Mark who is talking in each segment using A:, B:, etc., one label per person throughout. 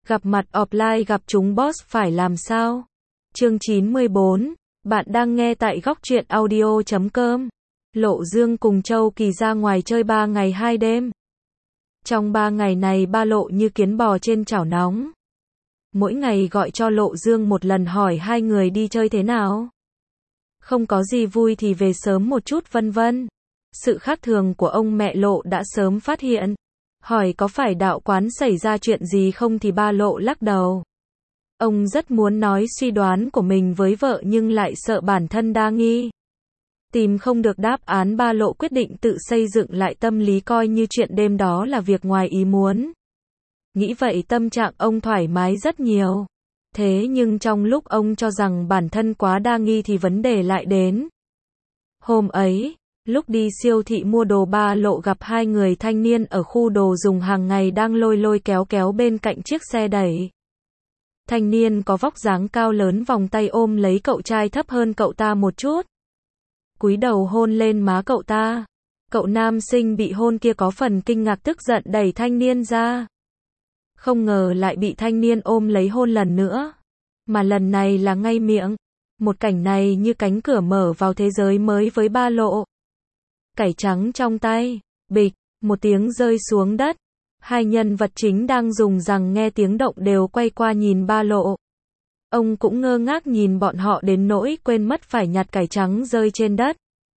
A: Gặp mặt offline gặp chúng boss phải làm sao? Chương 94, bạn đang nghe tại góc truyện audio.com. Lộ Dương cùng Châu Kỳ ra ngoài chơi 3 ngày 2 đêm. Trong 3 ngày này ba Lộ như kiến bò trên chảo nóng. Mỗi ngày gọi cho Lộ Dương một lần hỏi hai người đi chơi thế nào. Không có gì vui thì về sớm một chút vân vân. Sự khác thường của ông mẹ Lộ đã sớm phát hiện. Hỏi có phải đạo quán xảy ra chuyện gì không thì ba Lộ lắc đầu. Ông rất muốn nói suy đoán của mình với vợ nhưng lại sợ bản thân đa nghi. Tìm không được đáp án ba Lộ quyết định tự xây dựng lại tâm lý coi như chuyện đêm đó là việc ngoài ý muốn. Nghĩ vậy tâm trạng ông thoải mái rất nhiều. Thế nhưng trong lúc ông cho rằng bản thân quá đa nghi thì vấn đề lại đến. Hôm ấy, lúc đi siêu thị mua đồ ba Lộ gặp hai người thanh niên ở khu đồ dùng hàng ngày đang lôi lôi kéo kéo bên cạnh chiếc xe đẩy. Thanh niên có vóc dáng cao lớn vòng tay ôm lấy cậu trai thấp hơn cậu ta một chút. Cúi đầu hôn lên má cậu ta. Cậu nam sinh bị hôn kia có phần kinh ngạc tức giận đẩy thanh niên ra. Không ngờ lại bị thanh niên ôm lấy hôn lần nữa. Mà lần này là ngay miệng. Một cảnh này như cánh cửa mở vào thế giới mới với ba Lộ. Cải trắng trong tay, bịch, một tiếng rơi xuống đất. Hai nhân vật chính đang dùng rằng nghe tiếng động đều quay qua nhìn ba Lộ. Ông cũng ngơ ngác nhìn bọn họ đến nỗi quên mất phải nhặt cải trắng rơi trên đất.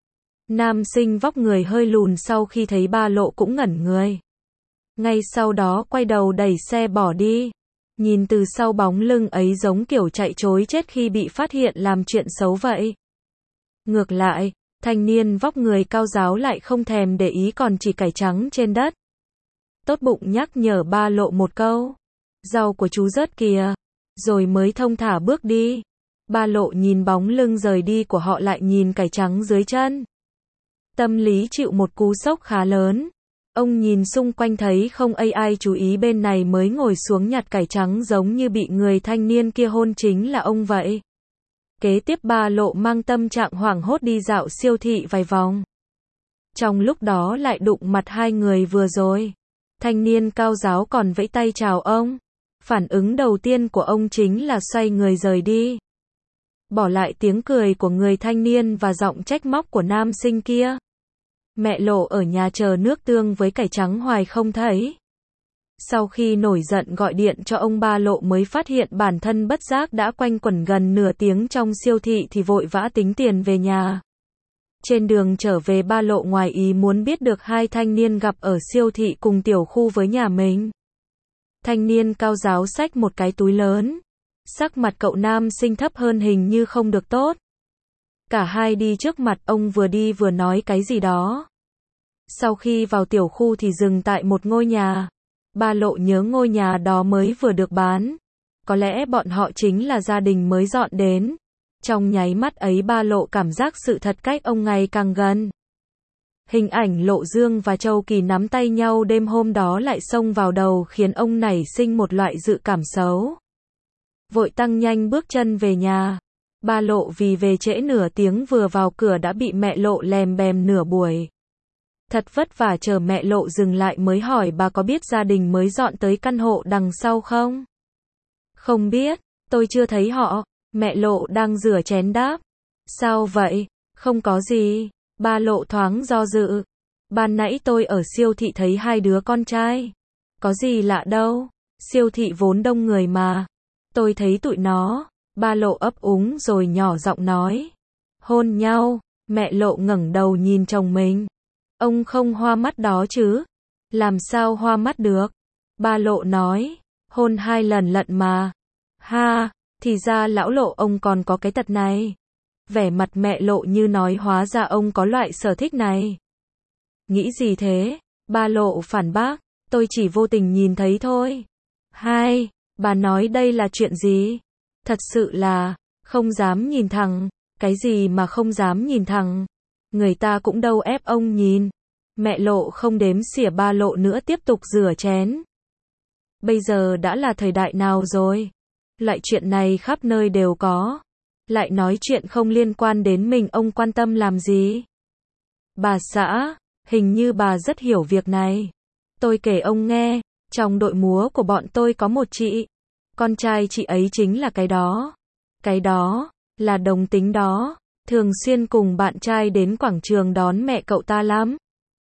A: Nam sinh vóc người hơi lùn sau khi thấy ba Lộ cũng ngẩn người. Ngay sau đó quay đầu đẩy xe bỏ đi. Nhìn từ sau bóng lưng ấy giống kiểu chạy trối chết khi bị phát hiện làm chuyện xấu vậy. Ngược lại, thanh niên vóc người cao ráo lại không thèm để ý còn chỉ cải trắng trên đất. Tốt bụng nhắc nhở ba Lộ một câu. Rau của chú rớt kìa. Rồi mới thông thả bước đi. Ba Lộ nhìn bóng lưng rời đi của họ lại nhìn cải trắng dưới chân. Tâm lý chịu một cú sốc khá lớn. Ông nhìn xung quanh thấy không ai chú ý bên này mới ngồi xuống nhặt cải trắng giống như bị người thanh niên kia hôn chính là ông vậy. Kế tiếp ba Lộ mang tâm trạng hoảng hốt đi dạo siêu thị vài vòng. Trong lúc đó lại đụng mặt hai người vừa rồi. Thanh niên cao ráo còn vẫy tay chào ông. Phản ứng đầu tiên của ông chính là xoay người rời đi. Bỏ lại tiếng cười của người thanh niên và giọng trách móc của nam sinh kia. Mẹ Lộ ở nhà chờ nước tương với cải trắng hoài không thấy. Sau khi nổi giận gọi điện cho ông ba Lộ mới phát hiện bản thân bất giác đã quanh quẩn gần nửa tiếng trong siêu thị thì vội vã tính tiền về nhà. Trên đường trở về ba Lộ ngoài ý muốn biết được hai thanh niên gặp ở siêu thị cùng tiểu khu với nhà mình. Thanh niên cao ráo xách một cái túi lớn. Sắc mặt cậu nam sinh thấp hơn hình như không được tốt. Cả hai đi trước mặt ông vừa đi vừa nói cái gì đó. Sau khi vào tiểu khu thì dừng tại một ngôi nhà. Ba Lộ nhớ ngôi nhà đó mới vừa được bán. Có lẽ bọn họ chính là gia đình mới dọn đến. Trong nháy mắt ấy ba Lộ cảm giác sự thật cách ông ngày càng gần. Hình ảnh Lộ Dương và Châu Kỳ nắm tay nhau đêm hôm đó lại xông vào đầu khiến ông nảy sinh một loại dự cảm xấu. Vội tăng nhanh bước chân về nhà. Ba Lộ vì về trễ nửa tiếng vừa vào cửa đã bị mẹ Lộ lèm bèm nửa buổi. Thật vất vả chờ mẹ Lộ dừng lại mới hỏi bà có biết gia đình mới dọn tới căn hộ đằng sau không? Không biết, tôi chưa thấy họ. Mẹ Lộ đang rửa chén đáp. Sao vậy? Không có gì. Ba Lộ thoáng do dự. Ban nãy tôi ở siêu thị thấy hai đứa con trai. Có gì lạ đâu. Siêu thị vốn đông người mà. Tôi thấy tụi nó. Ba Lộ ấp úng rồi nhỏ giọng nói. Hôn nhau. Mẹ Lộ ngẩng đầu nhìn chồng mình. Ông không hoa mắt đó chứ? Làm sao hoa mắt được? Ba Lộ nói. Hôn 2 lần lận mà. Ha, thì ra lão Lộ ông còn có cái tật này. Vẻ mặt mẹ Lộ như nói hóa ra ông có loại sở thích này. Nghĩ gì thế? Ba Lộ phản bác. Tôi chỉ vô tình nhìn thấy thôi. Hai, bà nói đây là chuyện gì? Thật sự là, không dám nhìn thẳng. Cái gì mà không dám nhìn thẳng? Người ta cũng đâu ép ông nhìn. Mẹ Lộ không đếm xỉa ba Lộ nữa tiếp tục rửa chén. Bây giờ đã là thời đại nào rồi? Loại chuyện này khắp nơi đều có. Lại nói chuyện không liên quan đến mình ông quan tâm làm gì? Bà xã, hình như bà rất hiểu việc này. Tôi kể ông nghe, trong đội múa của bọn tôi có một chị, Con trai chị ấy chính là cái đó. Cái đó, là đồng tính đó. Thường xuyên cùng bạn trai đến quảng trường đón mẹ cậu ta lắm.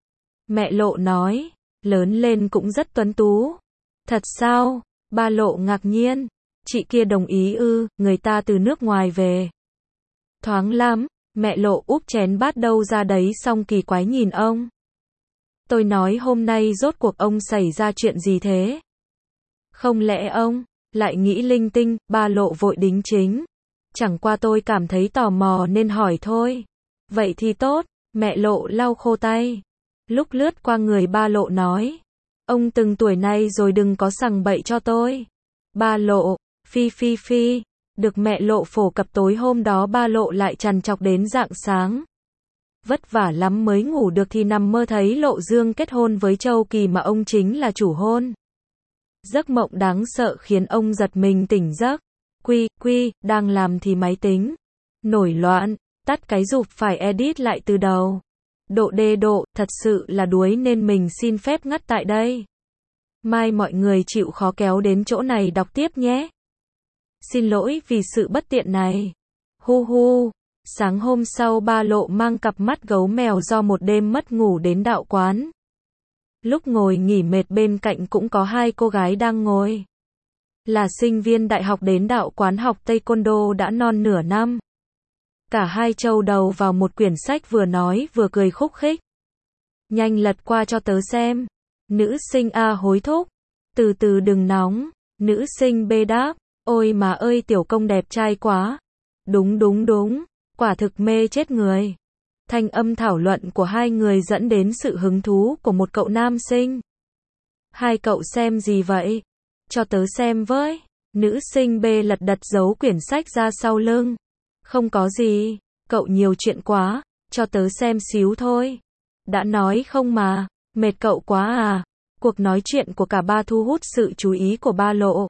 A: Mẹ Lộ nói, lớn lên cũng rất tuấn tú. Thật sao? Ba Lộ ngạc nhiên. Chị kia đồng ý ư, người ta từ nước ngoài về. Thoáng lắm, mẹ Lộ úp chén bát đâu ra đấy xong kỳ quái nhìn ông. Tôi nói hôm nay rốt cuộc ông xảy ra chuyện gì thế? Không lẽ ông lại nghĩ linh tinh, ba Lộ vội đính chính. Chẳng qua tôi cảm thấy tò mò nên hỏi thôi. Vậy thì tốt, mẹ Lộ lau khô tay. Lúc lướt qua người ba Lộ nói. Ông từng tuổi này rồi đừng có sằng bậy cho tôi. Ba Lộ, phi phi phi. Được mẹ Lộ phổ cập tối hôm đó ba Lộ lại trằn trọc đến rạng sáng. Vất vả lắm mới ngủ được thì nằm mơ thấy Lộ Dương kết hôn với Châu Kỳ mà ông chính là chủ hôn. Giấc mộng đáng sợ khiến ông giật mình tỉnh giấc. Quy, đang làm thì máy tính nổi loạn, tắt cái giụp phải edit lại từ đầu. Độ, thật sự là đuối nên mình xin phép ngắt tại đây. Mai mọi người chịu khó kéo đến chỗ này đọc tiếp nhé. Xin lỗi vì sự bất tiện này. Hu. Sáng hôm sau ba Lộ mang cặp mắt gấu mèo do một đêm mất ngủ đến đạo quán. Lúc ngồi nghỉ mệt bên cạnh cũng có hai cô gái đang ngồi. Là sinh viên đại học đến đạo quán học Taekwondo đã non nửa năm. Cả hai châu đầu vào một quyển sách vừa nói vừa cười khúc khích. Nhanh lật qua cho tớ xem. Nữ sinh A hối thúc. Từ từ đừng nóng. Nữ sinh B đáp. Ôi mà ơi tiểu công đẹp trai quá. Đúng. Quả thực mê chết người. Thanh âm thảo luận của hai người dẫn đến sự hứng thú của một cậu nam sinh. Hai cậu xem gì vậy? Cho tớ xem với. Nữ sinh B lật đật giấu quyển sách ra sau lưng. Không có gì, cậu nhiều chuyện quá, cho tớ xem xíu thôi. Đã nói không mà, mệt cậu quá à. Cuộc nói chuyện của cả ba thu hút sự chú ý của ba Lộ.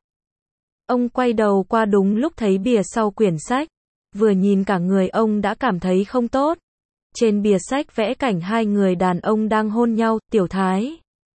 A: Ông quay đầu qua đúng lúc thấy bìa sau quyển sách. Vừa nhìn cả người ông đã cảm thấy không tốt. Trên bìa sách vẽ cảnh hai người đàn ông đang hôn nhau, Tiểu Thái.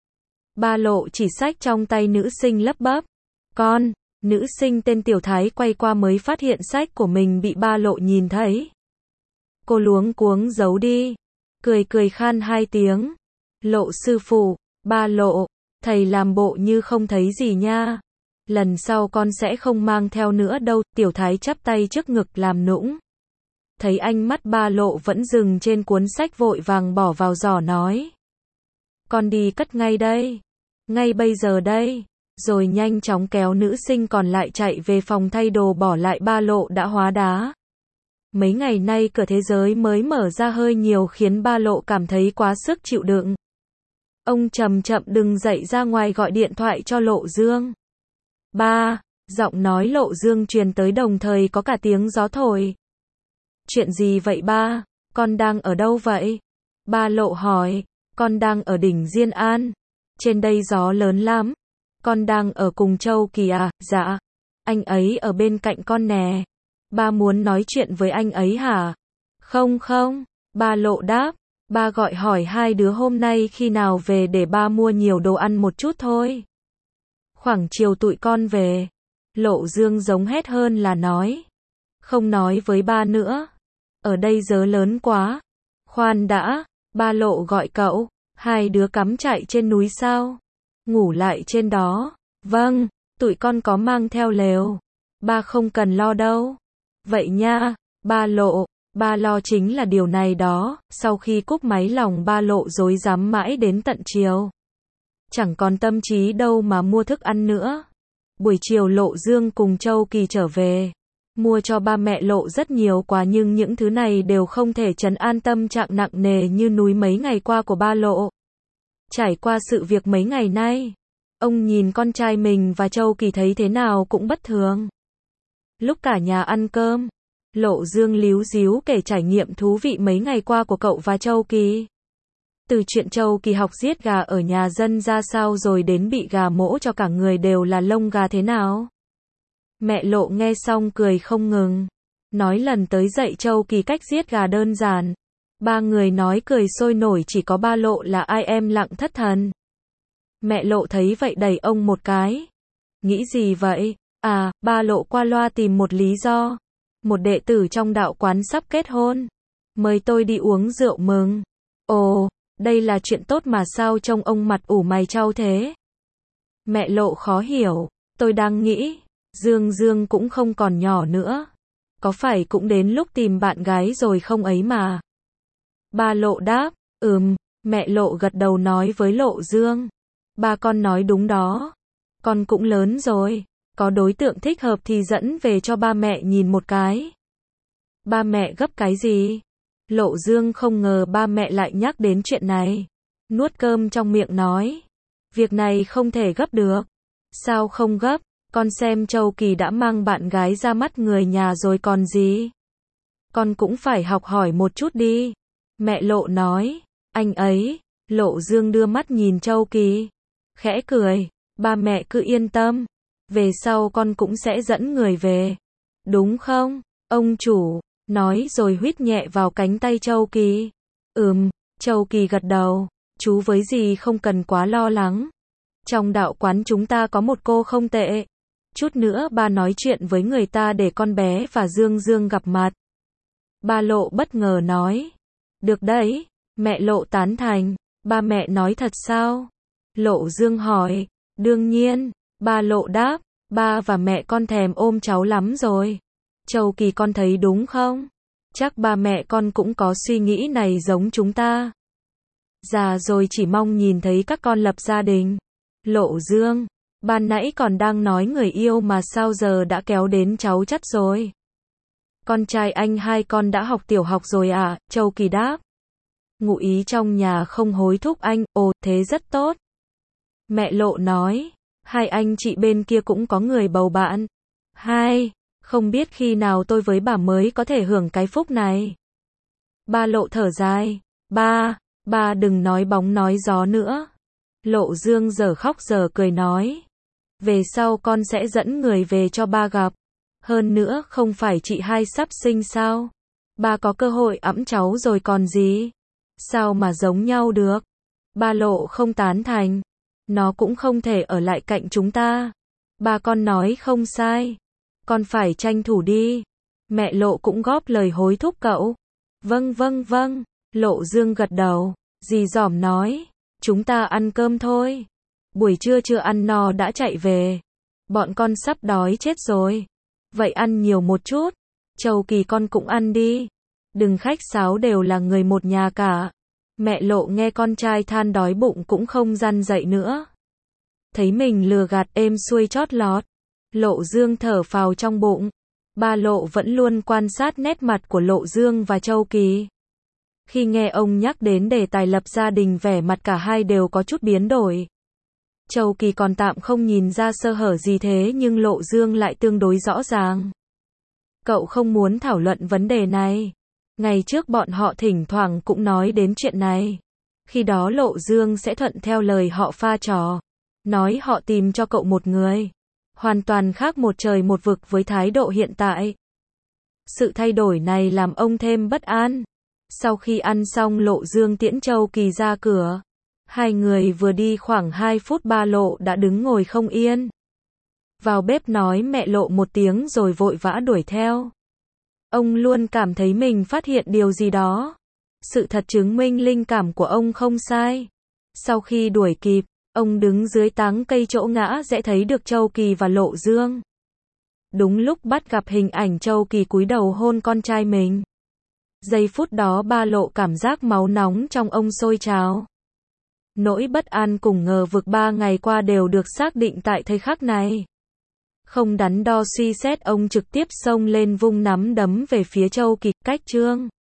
A: Ba Lộ chỉ sách trong tay nữ sinh lấp bấp. Con, nữ sinh tên Tiểu Thái quay qua mới phát hiện sách của mình bị ba Lộ nhìn thấy. Cô luống cuống giấu đi. Cười khan hai tiếng. Lộ sư phụ, ba Lộ, thầy làm bộ như không thấy gì nha. Lần sau con sẽ không mang theo nữa đâu. Tiểu Thái chắp tay trước ngực làm nũng. Thấy ánh mắt ba Lộ vẫn dừng trên cuốn sách vội vàng bỏ vào giỏ nói. Con đi cất ngay đây. Ngay bây giờ đây. Rồi nhanh chóng kéo nữ sinh còn lại chạy về phòng thay đồ bỏ lại ba Lộ đã hóa đá. Mấy ngày nay cửa thế giới mới mở ra hơi nhiều khiến ba Lộ cảm thấy quá sức chịu đựng. Ông chậm đứng dậy ra ngoài gọi điện thoại cho Lộ Dương. Ba, giọng nói Lộ Dương truyền tới đồng thời có cả tiếng gió thổi. Chuyện gì vậy ba? Con đang ở đâu vậy? Ba Lộ hỏi. Con đang ở đỉnh Diên An. Trên đây gió lớn lắm. Con đang ở cùng Châu Kỳ à? Dạ. Anh ấy ở bên cạnh con nè. Ba muốn nói chuyện với anh ấy hả? Không. Ba Lộ đáp. Ba gọi hỏi hai đứa hôm nay khi nào về để ba mua nhiều đồ ăn một chút thôi. Khoảng chiều tụi con về. Lộ Dương giống hét hơn là nói. Không nói với ba nữa. Ở đây gió lớn quá. Khoan đã. Ba Lộ gọi cậu. Hai đứa cắm trại trên núi sao? Ngủ lại trên đó. Vâng, tụi con có mang theo lều. Ba không cần lo đâu. Vậy nha, ba Lộ. Ba lo chính là điều này đó. Sau khi cúp máy lòng ba Lộ rối rắm mãi đến tận chiều. Chẳng còn tâm trí đâu mà mua thức ăn nữa. Buổi chiều Lộ Dương cùng Châu Kỳ trở về. Mua cho ba mẹ Lộ rất nhiều quà nhưng những thứ này đều không thể trấn an tâm trạng nặng nề như núi mấy ngày qua của ba Lộ. Trải qua sự việc mấy ngày nay, ông nhìn con trai mình và Châu Kỳ thấy thế nào cũng bất thường. Lúc cả nhà ăn cơm, Lộ Dương líu díu kể trải nghiệm thú vị mấy ngày qua của cậu và Châu Kỳ. Từ chuyện Châu Kỳ học giết gà ở nhà dân ra sao rồi đến bị gà mổ cho cả người đều là lông gà thế nào. Mẹ Lộ nghe xong cười không ngừng. Nói lần tới dạy Châu Kỳ cách giết gà đơn giản. Ba người nói cười sôi nổi chỉ có ba Lộ là ai em lặng thất thần. Mẹ Lộ thấy vậy đẩy ông một cái. Nghĩ gì vậy? À, ba Lộ qua loa tìm một lý do. Một đệ tử trong đạo quán sắp kết hôn. Mời tôi đi uống rượu mừng. Ồ, đây là chuyện tốt mà sao trông ông mặt ủ mày chau thế? Mẹ Lộ khó hiểu. Tôi đang nghĩ, Dương Dương cũng không còn nhỏ nữa. Có phải cũng đến lúc tìm bạn gái rồi không ấy mà? Ba Lộ đáp, mẹ Lộ gật đầu nói với Lộ Dương. Ba con nói đúng đó. Con cũng lớn rồi. Có đối tượng thích hợp thì dẫn về cho ba mẹ nhìn một cái. Ba mẹ gấp cái gì? Lộ Dương không ngờ ba mẹ lại nhắc đến chuyện này. Nuốt cơm trong miệng nói. Việc này không thể gấp được. Sao không gấp? Con xem Châu Kỳ đã mang bạn gái ra mắt người nhà rồi còn gì? Con cũng phải học hỏi một chút đi. Mẹ Lộ nói. Anh ấy. Lộ Dương đưa mắt nhìn Châu Kỳ. Khẽ cười. Ba mẹ cứ yên tâm. Về sau con cũng sẽ dẫn người về. Đúng không, ông chủ? Nói rồi huýt nhẹ vào cánh tay Châu Kỳ. Châu Kỳ gật đầu. Chú với dì không cần quá lo lắng. Trong đạo quán chúng ta có một cô không tệ. Chút nữa ba nói chuyện với người ta để con bé và Dương Dương gặp mặt. Ba Lộ bất ngờ nói. Được đấy. Mẹ Lộ tán thành. Ba mẹ nói thật sao? Lộ Dương hỏi. Đương nhiên. Ba Lộ đáp. Ba và mẹ con thèm ôm cháu lắm rồi. Châu Kỳ con thấy đúng không? Chắc ba mẹ con cũng có suy nghĩ này giống chúng ta. Già rồi chỉ mong nhìn thấy các con lập gia đình. Lộ Dương. Ban nãy còn đang nói người yêu mà sao giờ đã kéo đến cháu chắt rồi. Con trai anh hai con đã học tiểu học rồi à? Châu Kỳ đáp. Ngụ ý trong nhà không hối thúc anh. Ồ, thế rất tốt. Mẹ Lộ nói. Hai anh chị bên kia cũng có người bầu bạn. Không biết khi nào tôi với bà mới có thể hưởng cái phúc này. Ba Lộ thở dài. Ba đừng nói bóng nói gió nữa. Lộ Dương giờ khóc giờ cười nói. Về sau con sẽ dẫn người về cho ba gặp. Hơn nữa không phải chị hai sắp sinh sao? Ba có cơ hội ẵm cháu rồi còn gì? Sao mà giống nhau được? Ba Lộ không tán thành. Nó cũng không thể ở lại cạnh chúng ta. Ba con nói không sai. Con phải tranh thủ đi. Mẹ Lộ cũng góp lời hối thúc cậu. Vâng. Lộ Dương gật đầu. Dì Dỏm nói. Chúng ta ăn cơm thôi. Buổi trưa chưa ăn no đã chạy về. Bọn con sắp đói chết rồi. Vậy ăn nhiều một chút. Châu Kỳ con cũng ăn đi. Đừng khách sáo, đều là người một nhà cả. Mẹ Lộ nghe con trai than đói bụng cũng không răn dậy nữa. Thấy mình lừa gạt êm xuôi chót lọt. Lộ Dương thở phào trong bụng. Ba Lộ vẫn luôn quan sát nét mặt của Lộ Dương và Châu Kỳ. Khi nghe ông nhắc đến đề tài lập gia đình, vẻ mặt cả hai đều có chút biến đổi. Châu Kỳ còn tạm không nhìn ra sơ hở gì, thế nhưng Lộ Dương lại tương đối rõ ràng. Cậu không muốn thảo luận vấn đề này. Ngày trước bọn họ thỉnh thoảng cũng nói đến chuyện này. Khi đó Lộ Dương sẽ thuận theo lời họ pha trò. Nói họ tìm cho cậu một người. Hoàn toàn khác một trời một vực với thái độ hiện tại. Sự thay đổi này làm ông thêm bất an. Sau khi ăn xong, Lộ Dương tiễn Châu Kỳ ra cửa. Hai người vừa đi khoảng 2 phút, ba Lộ đã đứng ngồi không yên. Vào bếp nói mẹ Lộ một tiếng rồi vội vã đuổi theo. Ông luôn cảm thấy mình phát hiện điều gì đó. Sự thật chứng minh linh cảm của ông không sai. Sau khi đuổi kịp, ông đứng dưới tán cây chỗ ngã rẽ thấy được Châu Kỳ và Lộ Dương. Đúng lúc bắt gặp hình ảnh Châu Kỳ cúi đầu hôn con trai mình. Giây phút đó ba Lộ cảm giác máu nóng trong ông sôi trào. Nỗi bất an cùng ngờ vực 3 ngày qua đều được xác định tại thời khắc này. Không đắn đo suy xét, ông trực tiếp xông lên vung nắm đấm về phía Châu Kỳ. Cách chương